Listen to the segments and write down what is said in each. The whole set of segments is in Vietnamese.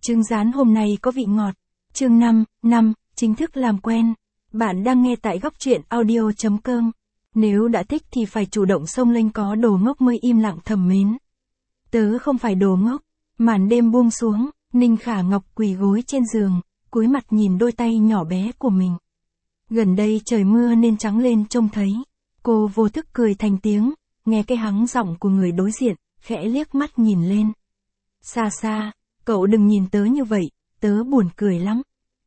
trứng rán hôm nay có vị ngọt. Chương 5, chính thức làm quen. Bạn đang nghe tại góc truyện audio.com. Nếu đã thích thì phải chủ động xông lên, có đồ ngốc mới im lặng thầm mến. Tớ không phải đồ ngốc. Màn đêm buông xuống, Ninh Khả Ngọc quỳ gối trên giường, cúi mặt nhìn đôi tay nhỏ bé của mình. Gần đây trời mưa nên trắng lên trông thấy. Cô vô thức cười thành tiếng, nghe cái hắng giọng của người đối diện, khẽ liếc mắt nhìn lên. Xa xa, cậu đừng nhìn tớ như vậy, tớ buồn cười lắm.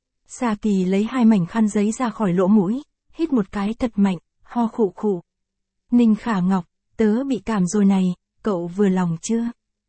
Sa Kỳ lấy 2 mảnh khăn giấy ra khỏi lỗ mũi, hít một cái thật mạnh, ho khụ khụ. Ninh Khả Ngọc, tớ bị cảm rồi này, cậu vừa lòng chưa?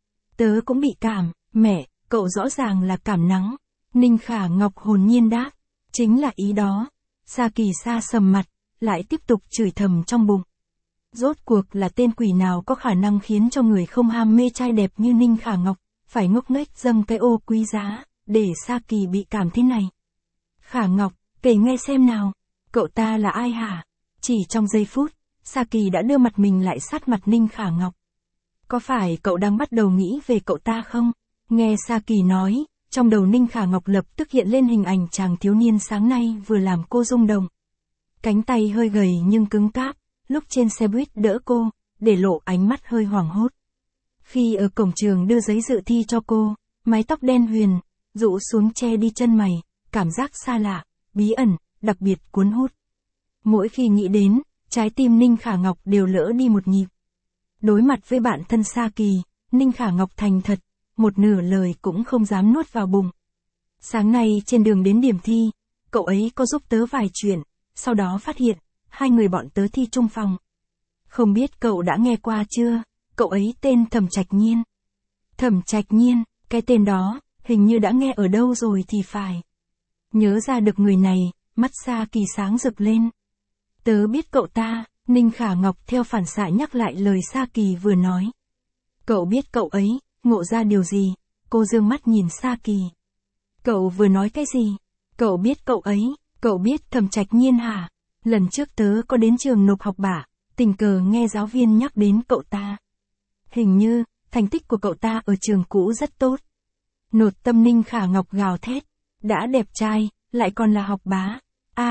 Tớ cũng bị cảm, mẹ, cậu rõ ràng là cảm nắng. Ninh Khả Ngọc hồn nhiên đáp, chính là ý đó. Sa Kỳ sa sầm mặt, lại tiếp tục chửi thầm trong bụng. Rốt cuộc là tên quỷ nào có khả năng khiến cho người không ham mê trai đẹp như Ninh Khả Ngọc, phải ngốc nghếch dâng cái ô quý giá, để Sa Kỳ bị cảm thế này. Khả Ngọc, kể nghe xem nào, cậu ta là ai hả? Chỉ trong giây phút, Sa Kỳ đã đưa mặt mình lại sát mặt Ninh Khả Ngọc. Có phải cậu đang bắt đầu nghĩ về cậu ta không? Nghe Sa Kỳ nói, trong đầu Ninh Khả Ngọc lập tức hiện lên hình ảnh chàng thiếu niên sáng nay vừa làm cô rung động. Cánh tay hơi gầy nhưng cứng cáp, lúc trên xe buýt đỡ cô, để lộ ánh mắt hơi hoảng hốt. Khi ở cổng trường đưa giấy dự thi cho cô, mái tóc đen huyền, rũ xuống che đi chân mày, cảm giác xa lạ, bí ẩn, đặc biệt cuốn hút. Mỗi khi nghĩ đến, trái tim Ninh Khả Ngọc đều lỡ đi một nhịp. Đối mặt với bạn thân Sa Kỳ, Ninh Khả Ngọc thành thật, một nửa lời cũng không dám nuốt vào bụng. Sáng nay trên đường đến điểm thi, cậu ấy có giúp tớ vài chuyện, sau đó phát hiện, 2 người bọn tớ thi chung phòng. Không biết cậu đã nghe qua chưa, cậu ấy tên Thẩm Trạch Nhiên. Thẩm Trạch Nhiên, cái tên đó, hình như đã nghe ở đâu rồi thì phải. Nhớ ra được người này, mắt Sa Kỳ sáng rực lên. Tớ biết cậu ta, Ninh Khả Ngọc theo phản xạ nhắc lại lời Sa Kỳ vừa nói. Cậu biết cậu ấy, ngộ ra điều gì? Cô dương mắt nhìn Sa Kỳ. Cậu vừa nói cái gì? Cậu biết cậu ấy, cậu biết Thẩm Trạch Nhiên hả? Lần trước tớ có đến trường nộp học bạ, tình cờ nghe giáo viên nhắc đến cậu ta. Hình như, thành tích của cậu ta ở trường cũ rất tốt. Nột tâm Ninh Khả Ngọc gào thét. Đã đẹp trai, lại còn là học bá.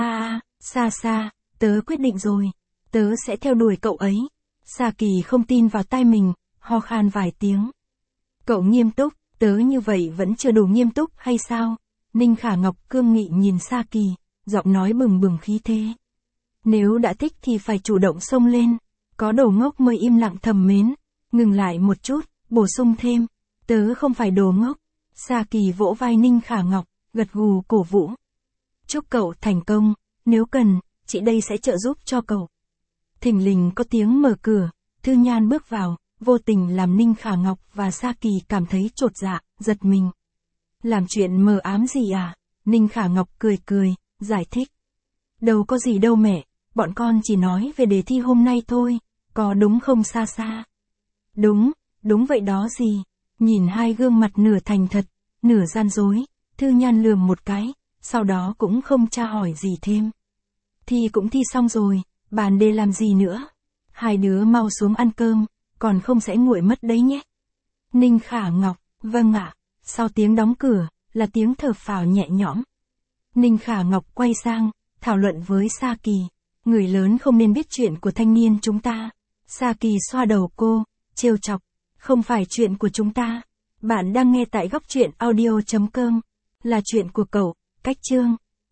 Xa, tớ quyết định rồi. Tớ sẽ theo đuổi cậu ấy. Sa Kỳ không tin vào tai mình, ho khan vài tiếng. Cậu nghiêm túc, tớ như vậy vẫn chưa đủ nghiêm túc hay sao? Ninh Khả Ngọc cương nghị nhìn Sa Kỳ, giọng nói bừng bừng khí thế. Nếu đã thích thì phải chủ động xông lên. Có đồ ngốc mới im lặng thầm mến. Ngừng lại một chút, bổ sung thêm. Tớ không phải đồ ngốc. Sa Kỳ vỗ vai Ninh Khả Ngọc, gật gù cổ vũ. Chúc cậu thành công, nếu cần, chị đây sẽ trợ giúp cho cậu. Thình lình có tiếng mở cửa, Thư Nhan bước vào, vô tình làm Ninh Khả Ngọc và Sa Kỳ cảm thấy chột dạ, giật mình. Làm chuyện mờ ám gì à? Ninh Khả Ngọc cười, giải thích. Đâu có gì đâu mẹ, bọn con chỉ nói về đề thi hôm nay thôi, có đúng không Sa? Đúng vậy đó gì. Nhìn 2 gương mặt nửa thành thật, nửa gian dối, Thư Nhan lườm một cái, sau đó cũng không tra hỏi gì thêm. Thi cũng thi xong rồi, bàn đề làm gì nữa? 2 đứa mau xuống ăn cơm, còn không sẽ nguội mất đấy nhé. Ninh Khả Ngọc, vâng ạ. Sau tiếng đóng cửa, là tiếng thở phào nhẹ nhõm. Ninh Khả Ngọc quay sang, thảo luận với Sa Kỳ. Người lớn không nên biết chuyện của thanh niên chúng ta. Sa Kỳ xoa đầu cô, trêu chọc. Không phải chuyện của chúng ta. Bạn đang nghe tại góc truyện audio.com. Là chuyện của cậu, cách chương.